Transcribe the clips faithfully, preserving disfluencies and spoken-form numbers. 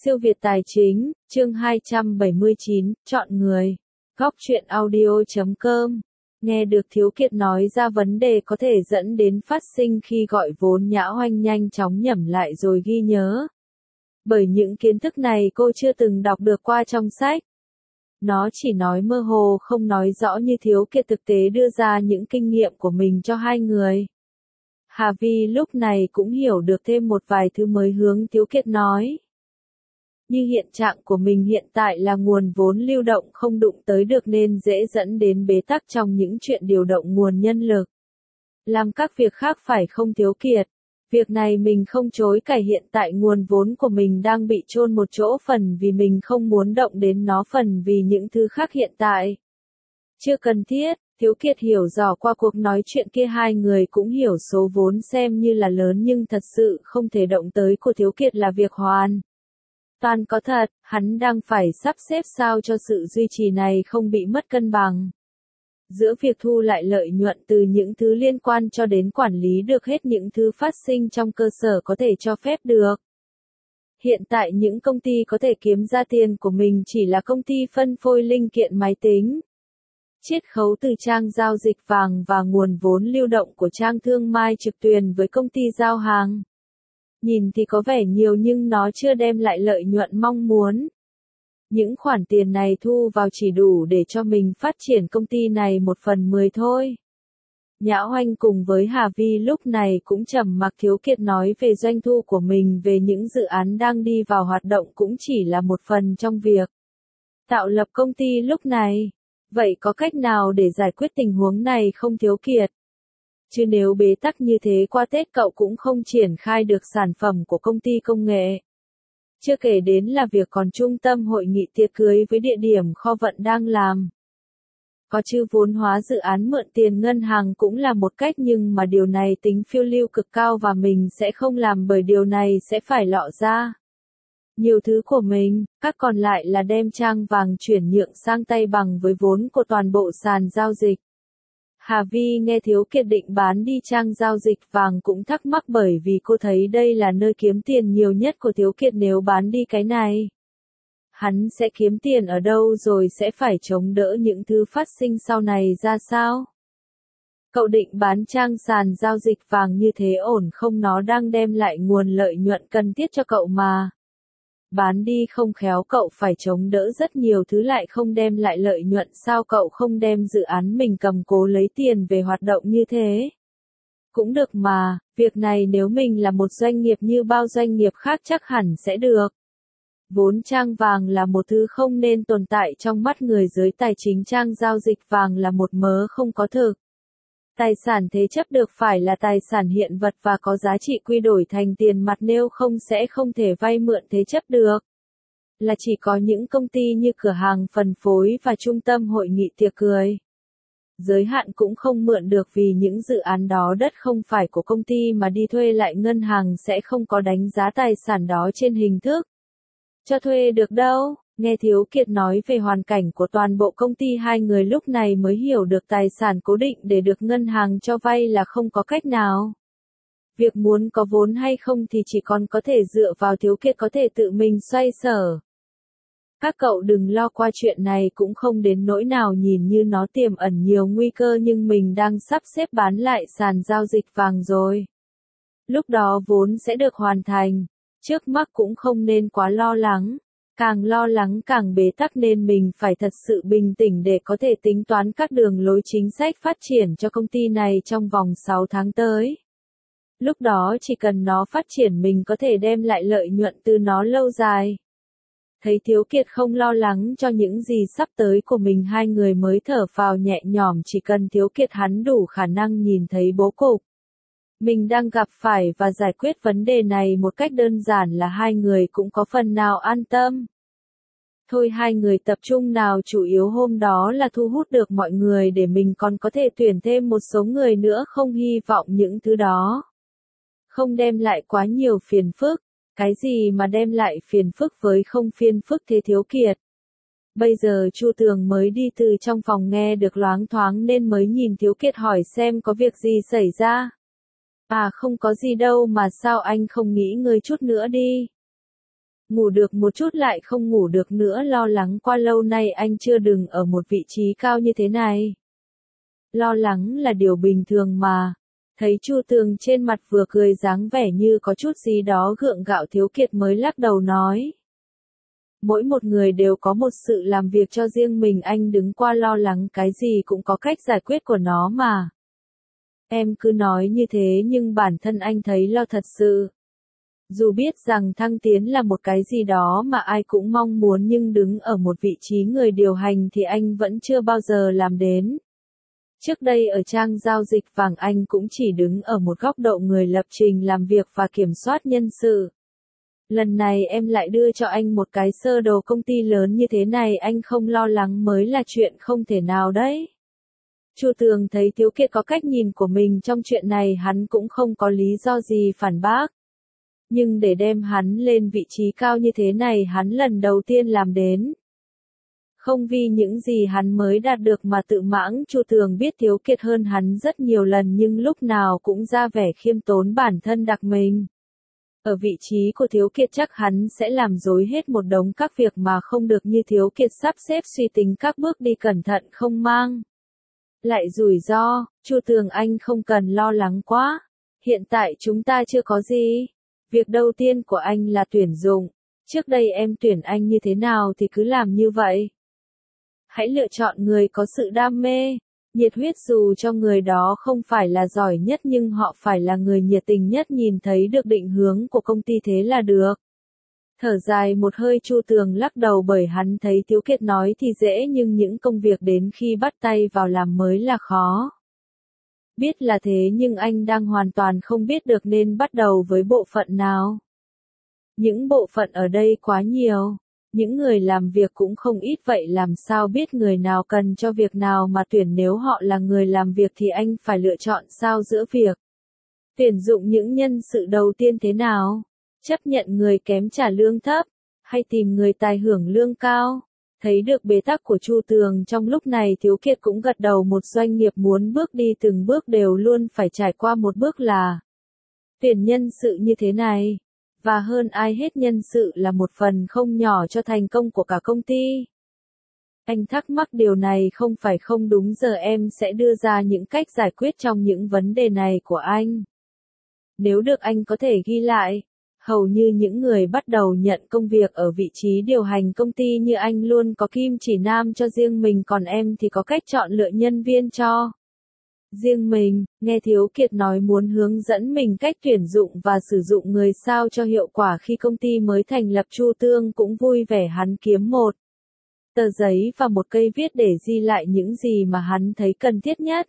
Siêu Việt Tài Chính, chương hai trăm bảy mươi chín, chọn người. Góc truyện audio chấm com. Nghe được Thiếu Kiệt nói ra vấn đề có thể dẫn đến phát sinh khi gọi vốn, Nhã Hoanh nhanh chóng nhẩm lại rồi ghi nhớ. Bởi những kiến thức này cô chưa từng đọc được qua trong sách. Nó chỉ nói mơ hồ không nói rõ như Thiếu Kiệt thực tế đưa ra những kinh nghiệm của mình cho hai người. Hà Vi lúc này cũng hiểu được thêm một vài thứ mới hướng Thiếu Kiệt nói. Như hiện trạng của mình hiện tại là nguồn vốn lưu động không đụng tới được nên dễ dẫn đến bế tắc trong những chuyện điều động nguồn nhân lực. Làm các việc khác phải không Thiếu Kiệt? Việc này mình không chối cãi, hiện tại nguồn vốn của mình đang bị chôn một chỗ, phần vì mình không muốn động đến nó, phần vì những thứ khác hiện tại chưa cần thiết. Thiếu Kiệt hiểu rõ qua cuộc nói chuyện kia hai người cũng hiểu số vốn xem như là lớn nhưng thật sự không thể động tới của Thiếu Kiệt là việc hoàn toàn có thật, hắn đang phải sắp xếp sao cho sự duy trì này không bị mất cân bằng. Giữa việc thu lại lợi nhuận từ những thứ liên quan cho đến quản lý được hết những thứ phát sinh trong cơ sở có thể cho phép được. Hiện tại những công ty có thể kiếm ra tiền của mình chỉ là công ty phân phối linh kiện máy tính. Chiết khấu từ trang giao dịch vàng và nguồn vốn lưu động của trang thương mại trực tuyến với công ty giao hàng. Nhìn thì có vẻ nhiều nhưng nó chưa đem lại lợi nhuận mong muốn. Những khoản tiền này thu vào chỉ đủ để cho mình phát triển công ty này một phần mười thôi. Nhã Hoanh cùng với Hà Vi lúc này cũng trầm mặc. Thiếu Kiệt nói về doanh thu của mình, về những dự án đang đi vào hoạt động cũng chỉ là một phần trong việc tạo lập công ty lúc này. Vậy có cách nào để giải quyết tình huống này không Thiếu Kiệt? Chứ nếu bế tắc như thế qua Tết cậu cũng không triển khai được sản phẩm của công ty công nghệ. Chưa kể đến là việc còn trung tâm hội nghị tiệc cưới với địa điểm kho vận đang làm. Có chứ vốn hóa dự án mượn tiền ngân hàng cũng là một cách, nhưng mà điều này tính phiêu lưu cực cao và mình sẽ không làm bởi điều này sẽ phải lọ ra nhiều thứ của mình, các còn lại là đem trang vàng chuyển nhượng sang tay bằng với vốn của toàn bộ sàn giao dịch. Hà Vi nghe Thiếu Kiệt định bán đi trang giao dịch vàng cũng thắc mắc, bởi vì cô thấy đây là nơi kiếm tiền nhiều nhất của Thiếu Kiệt. Nếu bán đi cái này, hắn sẽ kiếm tiền ở đâu, rồi sẽ phải chống đỡ những thứ phát sinh sau này ra sao? Cậu định bán trang sàn giao dịch vàng như thế ổn không? Nó đang đem lại nguồn lợi nhuận cần thiết cho cậu mà. Bán đi không khéo cậu phải chống đỡ rất nhiều thứ lại không đem lại lợi nhuận, sao cậu không đem dự án mình cầm cố lấy tiền về hoạt động như thế? Cũng được mà, việc này nếu mình là một doanh nghiệp như bao doanh nghiệp khác chắc hẳn sẽ được. Vốn trang vàng là một thứ không nên tồn tại trong mắt người giới tài chính, trang giao dịch vàng là một mớ không có thực. Tài sản thế chấp được phải là tài sản hiện vật và có giá trị quy đổi thành tiền mặt, nếu không sẽ không thể vay mượn thế chấp được. Là chỉ có những công ty như cửa hàng phân phối và trung tâm hội nghị tiệc cưới. Giới hạn cũng không mượn được vì những dự án đó đất không phải của công ty mà đi thuê lại, ngân hàng sẽ không có đánh giá tài sản đó trên hình thức cho thuê được đâu. Nghe Thiếu Kiệt nói về hoàn cảnh của toàn bộ công ty, hai người lúc này mới hiểu được tài sản cố định để được ngân hàng cho vay là không có cách nào. Việc muốn có vốn hay không thì chỉ còn có thể dựa vào Thiếu Kiệt có thể tự mình xoay sở. Các cậu đừng lo qua chuyện này, cũng không đến nỗi nào nhìn như nó tiềm ẩn nhiều nguy cơ, nhưng mình đang sắp xếp bán lại sàn giao dịch vàng rồi. Lúc đó vốn sẽ được hoàn thành. Trước mắt cũng không nên quá lo lắng. Càng lo lắng càng bế tắc, nên mình phải thật sự bình tĩnh để có thể tính toán các đường lối chính sách phát triển cho công ty này trong vòng sáu tháng tới. Lúc đó chỉ cần nó phát triển mình có thể đem lại lợi nhuận từ nó lâu dài. Thấy Thiếu Kiệt không lo lắng cho những gì sắp tới của mình, hai người mới thở phào nhẹ nhõm. Chỉ cần Thiếu Kiệt hắn đủ khả năng nhìn thấy bố cục mình đang gặp phải và giải quyết vấn đề này một cách đơn giản là hai người cũng có phần nào an tâm. Thôi hai người tập trung nào, chủ yếu hôm đó là thu hút được mọi người để mình còn có thể tuyển thêm một số người nữa, không hy vọng những thứ đó không đem lại quá nhiều phiền phức. Cái gì mà đem lại phiền phức với không phiền phức thế Thiếu Kiệt? Bây giờ Chu Tường mới đi từ trong phòng nghe được loáng thoáng nên mới nhìn Thiếu Kiệt hỏi xem có việc gì xảy ra. À không có gì đâu mà, sao anh không nghỉ ngơi chút nữa đi? Ngủ được một chút lại không ngủ được nữa, lo lắng qua lâu nay anh chưa đừng ở một vị trí cao như thế này. Lo lắng là điều bình thường mà. Thấy Chu Tường trên mặt vừa cười dáng vẻ như có chút gì đó gượng gạo, Thiếu Kiệt mới lắc đầu nói. Mỗi một người đều có một sự làm việc cho riêng mình, anh đứng qua lo lắng cái gì cũng có cách giải quyết của nó mà. Em cứ nói như thế nhưng bản thân anh thấy lo thật sự. Dù biết rằng thăng tiến là một cái gì đó mà ai cũng mong muốn nhưng đứng ở một vị trí người điều hành thì anh vẫn chưa bao giờ làm đến. Trước đây ở trang giao dịch vàng anh cũng chỉ đứng ở một góc độ người lập trình làm việc và kiểm soát nhân sự. Lần này em lại đưa cho anh một cái sơ đồ công ty lớn như thế này, anh không lo lắng mới là chuyện không thể nào đấy. Chu Tường thấy Thiếu Kiệt có cách nhìn của mình trong chuyện này, hắn cũng không có lý do gì phản bác. Nhưng để đem hắn lên vị trí cao như thế này hắn lần đầu tiên làm đến. Không vì những gì hắn mới đạt được mà tự mãng, Chu Tường biết Thiếu Kiệt hơn hắn rất nhiều lần nhưng lúc nào cũng ra vẻ khiêm tốn bản thân đặc mình. Ở vị trí của Thiếu Kiệt chắc hắn sẽ làm rối hết một đống các việc mà không được như Thiếu Kiệt sắp xếp suy tính các bước đi cẩn thận không mang lại rủi ro. Chu Tường anh không cần lo lắng quá. Hiện tại chúng ta chưa có gì. Việc đầu tiên của anh là tuyển dụng. Trước đây em tuyển anh như thế nào thì cứ làm như vậy. Hãy lựa chọn người có sự đam mê, nhiệt huyết, dù cho người đó không phải là giỏi nhất nhưng họ phải là người nhiệt tình nhất, nhìn thấy được định hướng của công ty thế là được. Thở dài một hơi, Chu Tường lắc đầu bởi hắn thấy Thiếu Kiệt nói thì dễ nhưng những công việc đến khi bắt tay vào làm mới là khó. Biết là thế nhưng anh đang hoàn toàn không biết được nên bắt đầu với bộ phận nào. Những bộ phận ở đây quá nhiều. Những người làm việc cũng không ít, vậy làm sao biết người nào cần cho việc nào mà tuyển? Nếu họ là người làm việc thì anh phải lựa chọn sao giữa việc tuyển dụng những nhân sự đầu tiên thế nào, chấp nhận người kém trả lương thấp, hay tìm người tài hưởng lương cao. Thấy được bế tắc của Chu Tường trong lúc này, Thiếu Kiệt cũng gật đầu. Một doanh nghiệp muốn bước đi từng bước đều luôn phải trải qua một bước là tuyển nhân sự như thế này. Và hơn ai hết, nhân sự là một phần không nhỏ cho thành công của cả công ty. Anh thắc mắc điều này không phải không? Đúng, giờ em sẽ đưa ra những cách giải quyết trong những vấn đề này của anh. Nếu được anh có thể ghi lại, hầu như những người bắt đầu nhận công việc ở vị trí điều hành công ty như anh luôn có kim chỉ nam cho riêng mình, còn em thì có cách chọn lựa nhân viên cho riêng mình. Nghe Thiếu Kiệt nói muốn hướng dẫn mình cách tuyển dụng và sử dụng người sao cho hiệu quả khi công ty mới thành lập, Chu Tường cũng vui vẻ. Hắn kiếm một tờ giấy và một cây viết để ghi lại những gì mà hắn thấy cần thiết nhất.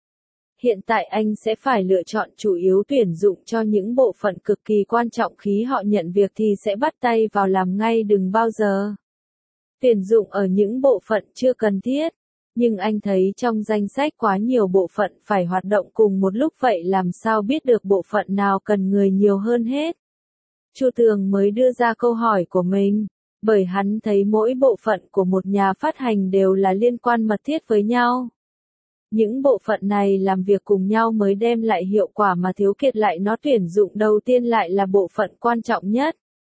Hiện tại anh sẽ phải lựa chọn chủ yếu tuyển dụng cho những bộ phận cực kỳ quan trọng, khi họ nhận việc thì sẽ bắt tay vào làm ngay, đừng bao giờ tuyển dụng ở những bộ phận chưa cần thiết. Nhưng anh thấy trong danh sách quá nhiều bộ phận phải hoạt động cùng một lúc, vậy làm sao biết được bộ phận nào cần người nhiều hơn hết? Chu Tường mới đưa ra câu hỏi của mình, bởi hắn thấy mỗi bộ phận của một nhà phát hành đều là liên quan mật thiết với nhau. Những bộ phận này làm việc cùng nhau mới đem lại hiệu quả, mà Thiếu Kiệt lại nó tuyển dụng đầu tiên lại là bộ phận quan trọng nhất.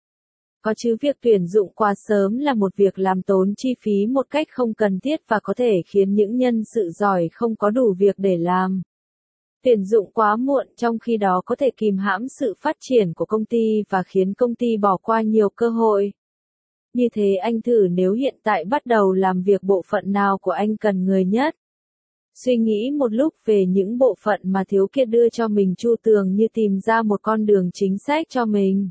Có chứ, việc tuyển dụng quá sớm là một việc làm tốn chi phí một cách không cần thiết và có thể khiến những nhân sự giỏi không có đủ việc để làm. Tuyển dụng quá muộn trong khi đó có thể kìm hãm sự phát triển của công ty và khiến công ty bỏ qua nhiều cơ hội. Như thế anh thử, nếu hiện tại bắt đầu làm việc, bộ phận nào của anh cần người nhất? Suy nghĩ một lúc về những bộ phận mà Thiếu Kiệt đưa cho mình, Chu Tường như tìm ra một con đường chính xác cho mình.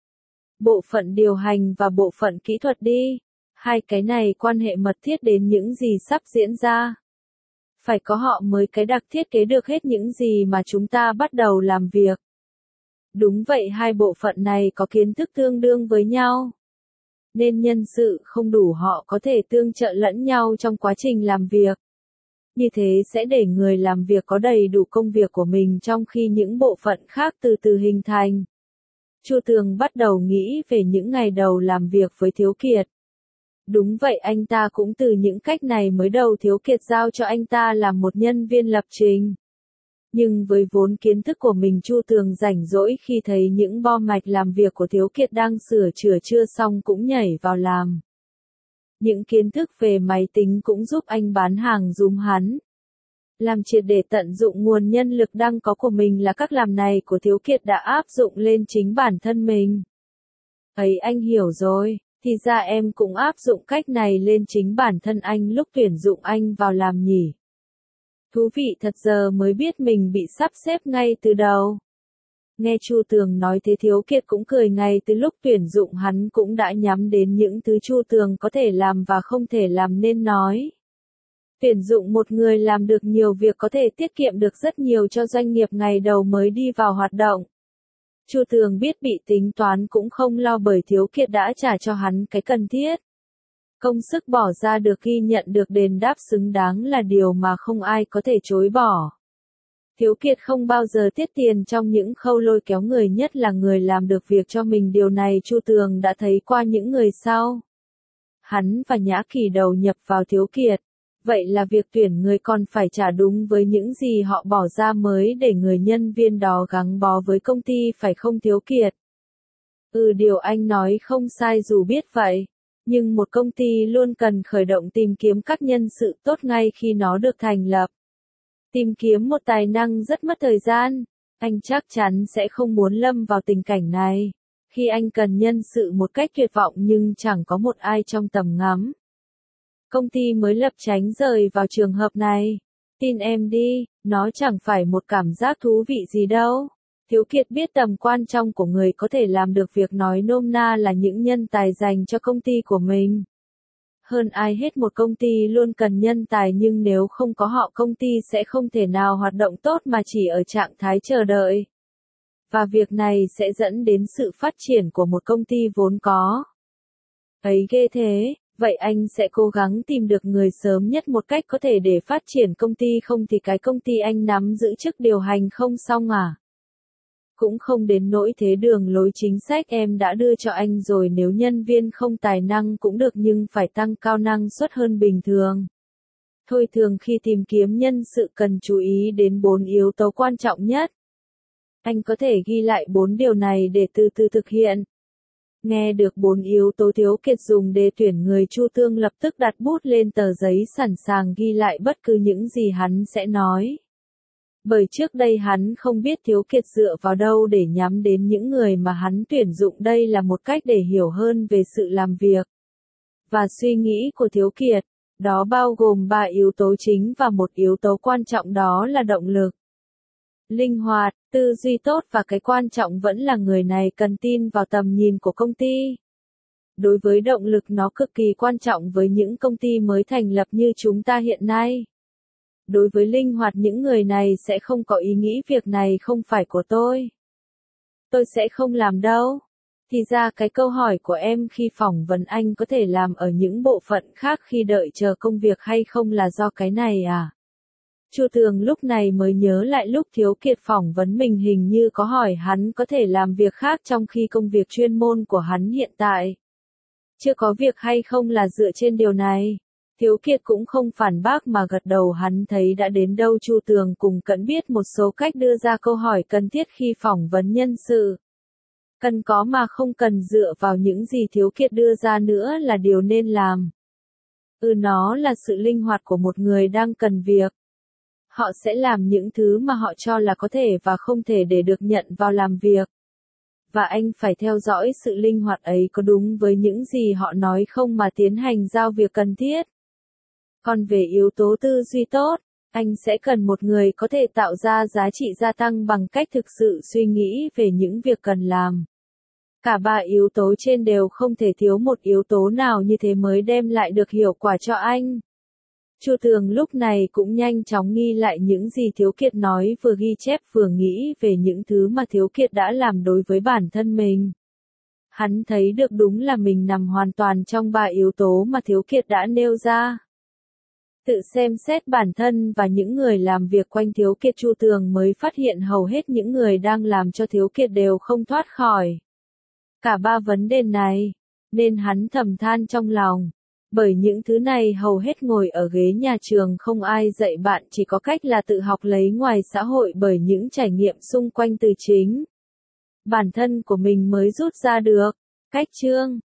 Bộ phận điều hành và bộ phận kỹ thuật đi. Hai cái này quan hệ mật thiết đến những gì sắp diễn ra. Phải có họ mới cái đặc thiết kế được hết những gì mà chúng ta bắt đầu làm việc. Đúng vậy, hai bộ phận này có kiến thức tương đương với nhau. Nên nhân sự không đủ, họ có thể tương trợ lẫn nhau trong quá trình làm việc. Như thế sẽ để người làm việc có đầy đủ công việc của mình trong khi những bộ phận khác từ từ hình thành. Chu Tường bắt đầu nghĩ về những ngày đầu làm việc với Thiếu Kiệt. Đúng vậy, anh ta cũng từ những cách này mới đầu Thiếu Kiệt giao cho anh ta làm một nhân viên lập trình. Nhưng với vốn kiến thức của mình, Chu Tường rảnh rỗi khi thấy những bo mạch làm việc của Thiếu Kiệt đang sửa chữa chưa xong cũng nhảy vào làm. Những kiến thức về máy tính cũng giúp anh bán hàng giùm hắn. Làm triệt để tận dụng nguồn nhân lực đang có của mình là cách làm này của Thiếu Kiệt đã áp dụng lên chính bản thân mình. Ấy anh hiểu rồi, thì ra em cũng áp dụng cách này lên chính bản thân anh lúc tuyển dụng anh vào làm nhỉ. Thú vị thật, giờ mới biết mình bị sắp xếp ngay từ đầu. Nghe Chu Tường nói thế, Thiếu Kiệt cũng cười. Ngay từ lúc tuyển dụng hắn cũng đã nhắm đến những thứ Chu Tường có thể làm và không thể làm nên nói. Tuyển dụng một người làm được nhiều việc có thể tiết kiệm được rất nhiều cho doanh nghiệp ngày đầu mới đi vào hoạt động. Chu Tường biết bị tính toán cũng không lo, bởi Thiếu Kiệt đã trả cho hắn cái cần thiết. Công sức bỏ ra được ghi nhận, được đền đáp xứng đáng là điều mà không ai có thể chối bỏ. Thiếu Kiệt không bao giờ tiết tiền trong những khâu lôi kéo người, nhất là người làm được việc cho mình. Điều này Chu Tường đã thấy qua những người sau. Hắn và Nhã Kỳ đầu nhập vào Thiếu Kiệt. Vậy là việc tuyển người còn phải trả đúng với những gì họ bỏ ra mới để người nhân viên đó gắn bó với công ty, phải không Thiếu Kiệt? Ừ, điều anh nói không sai dù biết vậy. Nhưng một công ty luôn cần khởi động tìm kiếm các nhân sự tốt ngay khi nó được thành lập. Tìm kiếm một tài năng rất mất thời gian. Anh chắc chắn sẽ không muốn lâm vào tình cảnh này. Khi anh cần nhân sự một cách tuyệt vọng nhưng chẳng có một ai trong tầm ngắm. Công ty mới lập tránh rời vào trường hợp này. Tin em đi, nó chẳng phải một cảm giác thú vị gì đâu. Thiếu Kiệt biết tầm quan trọng của người có thể làm được việc, nói nôm na là những nhân tài dành cho công ty của mình. Hơn ai hết, một công ty luôn cần nhân tài, nhưng nếu không có họ, công ty sẽ không thể nào hoạt động tốt mà chỉ ở trạng thái chờ đợi. Và việc này sẽ dẫn đến sự phát triển của một công ty vốn có. Ấy ghê thế, vậy anh sẽ cố gắng tìm được người sớm nhất một cách có thể để phát triển công ty, không thì cái công ty anh nắm giữ chức điều hành không xong à? Cũng không đến nỗi thế, đường lối chính sách em đã đưa cho anh rồi, nếu nhân viên không tài năng cũng được nhưng phải tăng cao năng suất hơn bình thường. Thôi, thường khi tìm kiếm nhân sự cần chú ý đến bốn yếu tố quan trọng nhất. Anh có thể ghi lại bốn điều này để từ từ thực hiện. Nghe được bốn yếu tố Thiếu Kiệt dùng để tuyển người, Chu Tường lập tức đặt bút lên tờ giấy sẵn sàng ghi lại bất cứ những gì hắn sẽ nói. Bởi trước đây hắn không biết Thiếu Kiệt dựa vào đâu để nhắm đến những người mà hắn tuyển dụng. Đây là một cách để hiểu hơn về sự làm việc và suy nghĩ của Thiếu Kiệt. Đó bao gồm ba yếu tố chính và một yếu tố quan trọng, đó là động lực, linh hoạt, tư duy tốt, và cái quan trọng vẫn là người này cần tin vào tầm nhìn của công ty. Đối với động lực, nó cực kỳ quan trọng với những công ty mới thành lập như chúng ta hiện nay. Đối với linh hoạt, những người này sẽ không có ý nghĩ việc này không phải của tôi. Tôi sẽ không làm đâu. Thì ra cái câu hỏi của em khi phỏng vấn anh có thể làm ở những bộ phận khác khi đợi chờ công việc hay không là do cái này à? Chu Tường lúc này mới nhớ lại lúc Thiếu Kiệt phỏng vấn mình, hình như có hỏi hắn có thể làm việc khác trong khi công việc chuyên môn của hắn hiện tại chưa có việc hay không là dựa trên điều này. Thiếu Kiệt cũng không phản bác mà gật đầu, hắn thấy đã đến đâu Chu Tường cùng cận biết một số cách đưa ra câu hỏi cần thiết khi phỏng vấn nhân sự. Cần có mà không cần dựa vào những gì Thiếu Kiệt đưa ra nữa là điều nên làm. Ừ, nó là sự linh hoạt của một người đang cần việc. Họ sẽ làm những thứ mà họ cho là có thể và không thể để được nhận vào làm việc. Và anh phải theo dõi sự linh hoạt ấy có đúng với những gì họ nói không mà tiến hành giao việc cần thiết. Còn về yếu tố tư duy tốt, anh sẽ cần một người có thể tạo ra giá trị gia tăng bằng cách thực sự suy nghĩ về những việc cần làm. Cả ba yếu tố trên đều không thể thiếu một yếu tố nào, như thế mới đem lại được hiệu quả cho anh. Chu Tường lúc này cũng nhanh chóng ghi lại những gì Thiếu Kiệt nói, vừa ghi chép vừa nghĩ về những thứ mà Thiếu Kiệt đã làm đối với bản thân mình. Hắn thấy được đúng là mình nằm hoàn toàn trong ba yếu tố mà Thiếu Kiệt đã nêu ra. Tự xem xét bản thân và những người làm việc quanh Thiếu Kiệt, Chu Tường mới phát hiện hầu hết những người đang làm cho Thiếu Kiệt đều không thoát khỏi cả ba vấn đề này, nên hắn thầm than trong lòng. Bởi những thứ này hầu hết ngồi ở ghế nhà trường không ai dạy bạn, chỉ có cách là tự học lấy ngoài xã hội bởi những trải nghiệm xung quanh từ chính bản thân của mình mới rút ra được. Cách chương